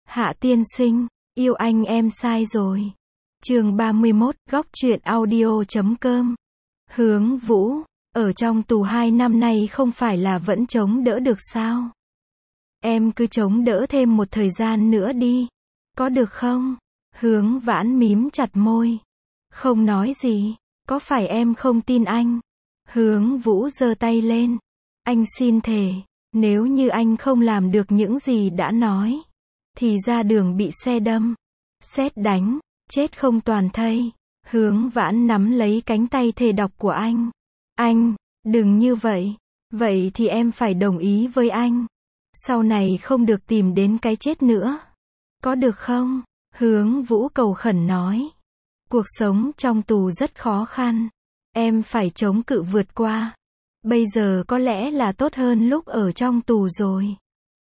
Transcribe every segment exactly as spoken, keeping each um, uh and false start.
Hạ tiên sinh, yêu anh em sai rồi. Chương ba mươi mốt, góc truyện audio chấm com. Hướng Vũ, ở trong tù hai năm nay không phải là vẫn chống đỡ được sao? Em cứ chống đỡ thêm một thời gian nữa đi. Có được không? Hướng Vãn mím chặt môi. Không nói gì. Có phải em không tin anh? Hướng Vũ giơ tay lên. Anh xin thề, nếu như anh không làm được những gì đã nói, thì ra đường bị xe đâm, sét đánh, chết không toàn thây. Hướng Vãn nắm lấy cánh tay thề độc của anh. Anh, đừng như vậy. Vậy thì em phải đồng ý với anh. Sau này không được tìm đến cái chết nữa. Có được không? Hướng Vũ cầu khẩn nói. Cuộc sống trong tù rất khó khăn. Em phải chống cự vượt qua. Bây giờ có lẽ là tốt hơn lúc ở trong tù rồi.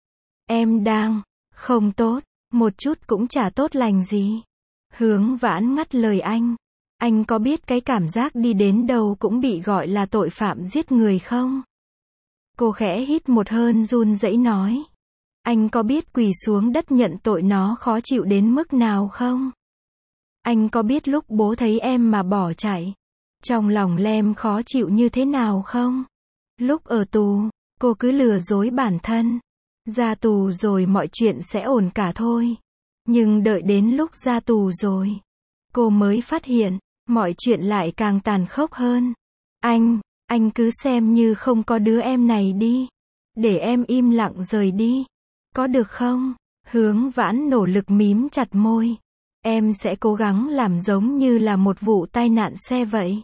Em đang không tốt, một chút cũng chả tốt lành gì. Hướng Vãn ngắt lời anh. Anh có biết cái cảm giác đi đến đâu cũng bị gọi là tội phạm giết người không? Cô khẽ hít một hơi run rẩy nói. Anh có biết quỳ xuống đất nhận tội nó khó chịu đến mức nào không? Anh có biết lúc bố thấy em mà bỏ chạy, trong lòng Lem khó chịu như thế nào không? Lúc ở tù, cô cứ lừa dối bản thân. Ra tù rồi mọi chuyện sẽ ổn cả thôi. Nhưng đợi đến lúc ra tù rồi, cô mới phát hiện, mọi chuyện lại càng tàn khốc hơn. Anh, anh cứ xem như không có đứa em này đi. Để em im lặng rời đi. Có được không? Hướng Vãn nỗ lực mím chặt môi. Em sẽ cố gắng làm giống như là một vụ tai nạn xe vậy.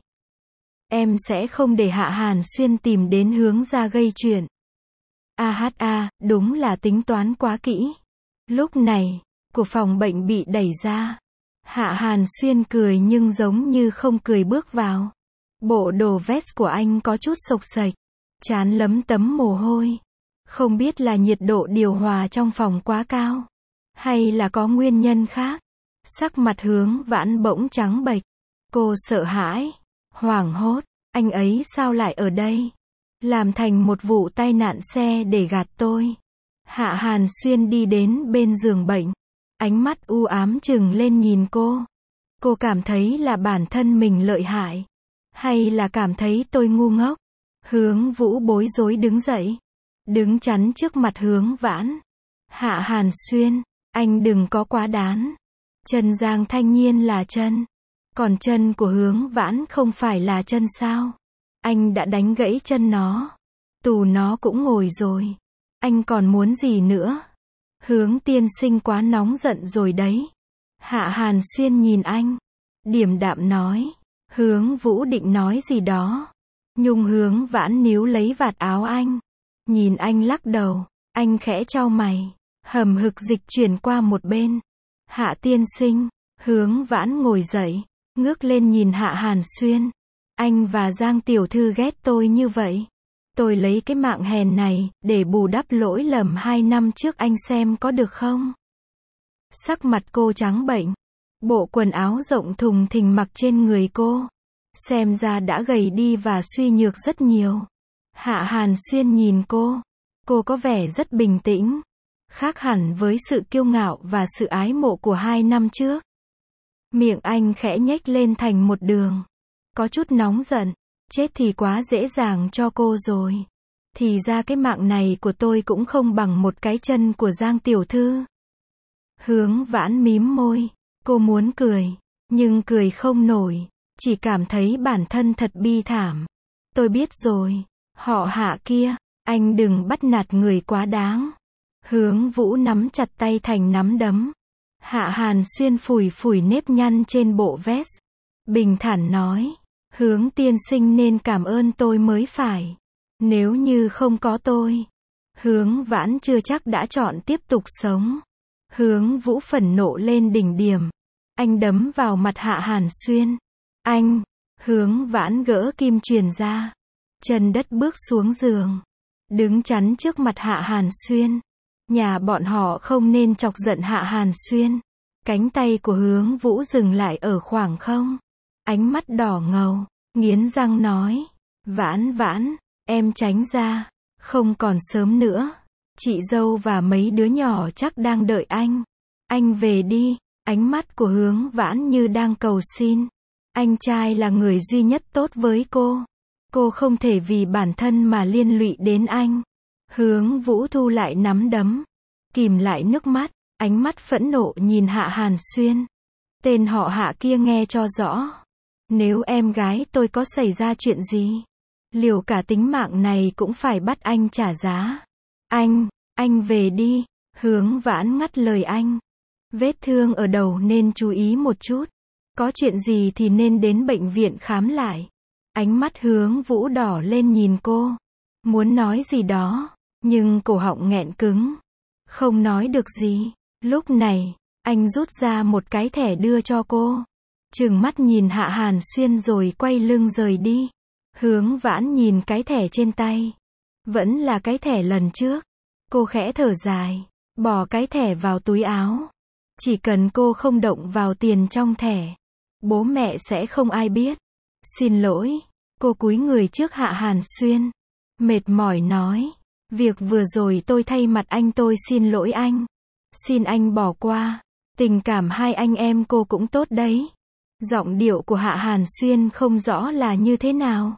Em sẽ không để Hạ Hàn Xuyên tìm đến hướng ra gây chuyện. A hát a, đúng là tính toán quá kỹ. Lúc này, của phòng bệnh bị đẩy ra. Hạ Hàn Xuyên cười nhưng giống như không cười bước vào. Bộ đồ vest của anh có chút xộc xệch, trán lấm tấm mồ hôi. Không biết là nhiệt độ điều hòa trong phòng quá cao, hay là có nguyên nhân khác. Sắc mặt Hướng Vãn bỗng trắng bệch. Cô sợ hãi, hoảng hốt. Anh ấy sao lại ở đây? Làm thành một vụ tai nạn xe để gạt tôi. Hạ Hàn Xuyên đi đến bên giường bệnh. Ánh mắt u ám trừng lên nhìn cô. Cô cảm thấy là bản thân mình lợi hại, hay là cảm thấy tôi ngu ngốc? Hướng Vũ bối rối đứng dậy, đứng chắn trước mặt Hướng Vãn. Hạ Hàn Xuyên, anh đừng có quá đáng. Chân Giang Thanh Nhiên là chân, còn chân của Hướng Vãn không phải là chân sao? Anh đã đánh gãy chân nó. Tù nó cũng ngồi rồi. Anh còn muốn gì nữa? Hướng tiên sinh quá nóng giận rồi đấy. Hạ Hàn Xuyên nhìn anh, điềm đạm nói. Hướng Vũ định nói gì đó. Nhung Hướng Vãn níu lấy vạt áo anh. Nhìn anh lắc đầu. Anh khẽ chau mày, hầm hực dịch chuyển qua một bên. Hạ tiên sinh. Hướng Vãn ngồi dậy, ngước lên nhìn Hạ Hàn Xuyên. Anh và Giang tiểu thư ghét tôi như vậy. Tôi lấy cái mạng hèn này, để bù đắp lỗi lầm hai năm trước anh xem có được không? Sắc mặt cô trắng bệch. Bộ quần áo rộng thùng thình mặc trên người cô. Xem ra đã gầy đi và suy nhược rất nhiều. Hạ Hàn Xuyên nhìn cô. Cô có vẻ rất bình tĩnh. Khác hẳn với sự kiêu ngạo và sự ái mộ của hai năm trước. Miệng anh khẽ nhếch lên thành một đường. Có chút nóng giận. Chết thì quá dễ dàng cho cô rồi. Thì ra cái mạng này của tôi cũng không bằng một cái chân của Giang tiểu thư. Hướng Vãn mím môi. Cô muốn cười, nhưng cười không nổi. Chỉ cảm thấy bản thân thật bi thảm. Tôi biết rồi. Họ Hạ kia, anh đừng bắt nạt người quá đáng. Hướng Vũ nắm chặt tay thành nắm đấm. Hạ Hàn Xuyên phủi phủi nếp nhăn trên bộ vest. Bình thản nói. Hướng tiên sinh nên cảm ơn tôi mới phải. Nếu như không có tôi, Hướng Vãn chưa chắc đã chọn tiếp tục sống. Hướng Vũ phẫn nộ lên đỉnh điểm. Anh đấm vào mặt Hạ Hàn Xuyên. Anh! Hướng Vãn gỡ kim chuyền ra. Chân đất bước xuống giường. Đứng chắn trước mặt Hạ Hàn Xuyên. Nhà bọn họ không nên chọc giận Hạ Hàn Xuyên. Cánh tay của Hướng Vũ dừng lại ở khoảng không. Ánh mắt đỏ ngầu, nghiến răng nói. Vãn Vãn, em tránh ra. Không còn sớm nữa. Chị dâu và mấy đứa nhỏ chắc đang đợi anh. Anh về đi. Ánh mắt của Hướng Vãn như đang cầu xin. Anh trai là người duy nhất tốt với cô. Cô không thể vì bản thân mà liên lụy đến anh. Hướng Vũ thu lại nắm đấm, kìm lại nước mắt, ánh mắt phẫn nộ nhìn Hạ Hàn Xuyên. Tên họ Hạ kia nghe cho rõ. Nếu em gái tôi có xảy ra chuyện gì, liều cả tính mạng này cũng phải bắt anh trả giá. Anh, anh về đi. Hướng Vãn ngắt lời anh. Vết thương ở đầu nên chú ý một chút. Có chuyện gì thì nên đến bệnh viện khám lại. Ánh mắt Hướng Vũ đỏ lên nhìn cô. Muốn nói gì đó, nhưng cổ họng nghẹn cứng. Không nói được gì. Lúc này, anh rút ra một cái thẻ đưa cho cô. Trừng mắt nhìn Hạ Hàn Xuyên rồi quay lưng rời đi. Hướng Vãn nhìn cái thẻ trên tay. Vẫn là cái thẻ lần trước. Cô khẽ thở dài, bỏ cái thẻ vào túi áo. Chỉ cần cô không động vào tiền trong thẻ, bố mẹ sẽ không ai biết. Xin lỗi. Cô cúi người trước Hạ Hàn Xuyên. Mệt mỏi nói. Việc vừa rồi tôi thay mặt anh tôi xin lỗi anh. Xin anh bỏ qua. Tình cảm hai anh em cô cũng tốt đấy. Giọng điệu của Hạ Hàn Xuyên không rõ là như thế nào.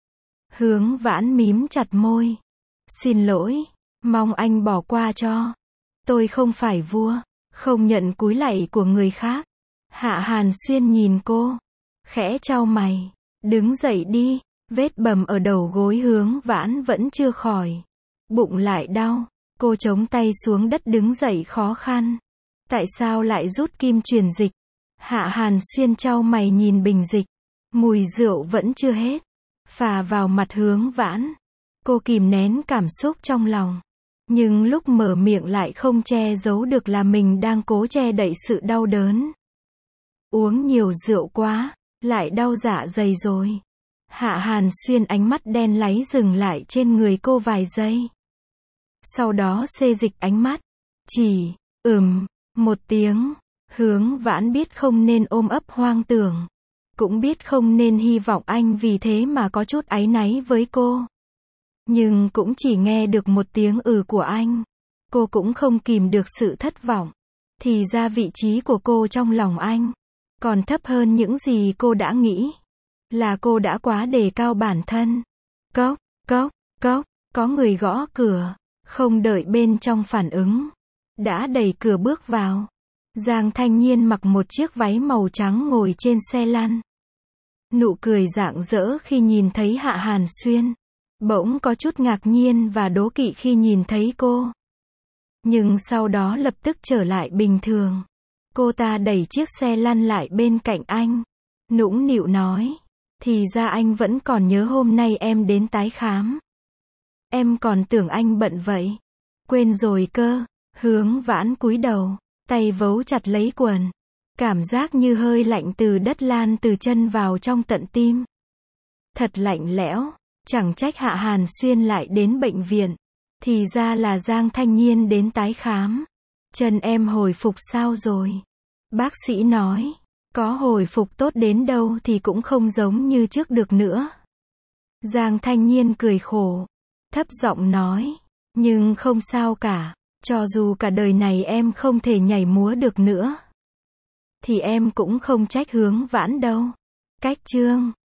Hướng Vãn mím chặt môi. Xin lỗi. Mong anh bỏ qua cho. Tôi không phải vua. Không nhận cúi lạy của người khác. Hạ Hàn Xuyên nhìn cô. Khẽ chau mày. Đứng dậy đi. Vết bầm ở đầu gối Hướng Vãn vẫn chưa khỏi. Bụng lại đau. Cô chống tay xuống đất đứng dậy khó khăn. Tại sao lại rút kim truyền dịch? Hạ Hàn Xuyên chau mày nhìn bình dịch. Mùi rượu vẫn chưa hết. Phả vào mặt Hướng Vãn. Cô kìm nén cảm xúc trong lòng. Nhưng lúc mở miệng lại không che giấu được là mình đang cố che đậy sự đau đớn. Uống nhiều rượu quá, lại đau dạ dày rồi. Hạ Hàn Xuyên ánh mắt đen láy dừng lại trên người cô vài giây. Sau đó xê dịch ánh mắt. Chỉ, ừm, một tiếng. Hướng Vãn biết không nên ôm ấp hoang tưởng. Cũng biết không nên hy vọng anh vì thế mà có chút áy náy với cô. Nhưng cũng chỉ nghe được một tiếng ừ của anh. Cô cũng không kìm được sự thất vọng. Thì ra vị trí của cô trong lòng anh còn thấp hơn những gì cô đã nghĩ. Là cô đã quá đề cao bản thân. Cốc, cốc, cốc, có người gõ cửa. Không đợi bên trong phản ứng, đã đẩy cửa bước vào. Giang Thanh Nhiên mặc một chiếc váy màu trắng ngồi trên xe lăn. Nụ cười rạng rỡ khi nhìn thấy Hạ Hàn Xuyên. Bỗng có chút ngạc nhiên và đố kỵ khi nhìn thấy cô. Nhưng sau đó lập tức trở lại bình thường. Cô ta đẩy chiếc xe lăn lại bên cạnh anh. Nũng nịu nói. Thì ra anh vẫn còn nhớ hôm nay em đến tái khám. Em còn tưởng anh bận vậy. Quên rồi cơ. Hướng Vãn cúi đầu, tay vấu chặt lấy quần. Cảm giác như hơi lạnh từ đất lan từ chân vào trong tận tim. Thật lạnh lẽo. Chẳng trách Hạ Hàn Xuyên lại đến bệnh viện. Thì ra là Giang Thanh Nhiên đến tái khám. Chân em hồi phục sao rồi? Bác sĩ nói, có hồi phục tốt đến đâu thì cũng không giống như trước được nữa. Giang Thanh Nhiên cười khổ, thấp giọng nói, nhưng không sao cả, cho dù cả đời này em không thể nhảy múa được nữa, thì em cũng không trách Hướng Vãn đâu. Cách chương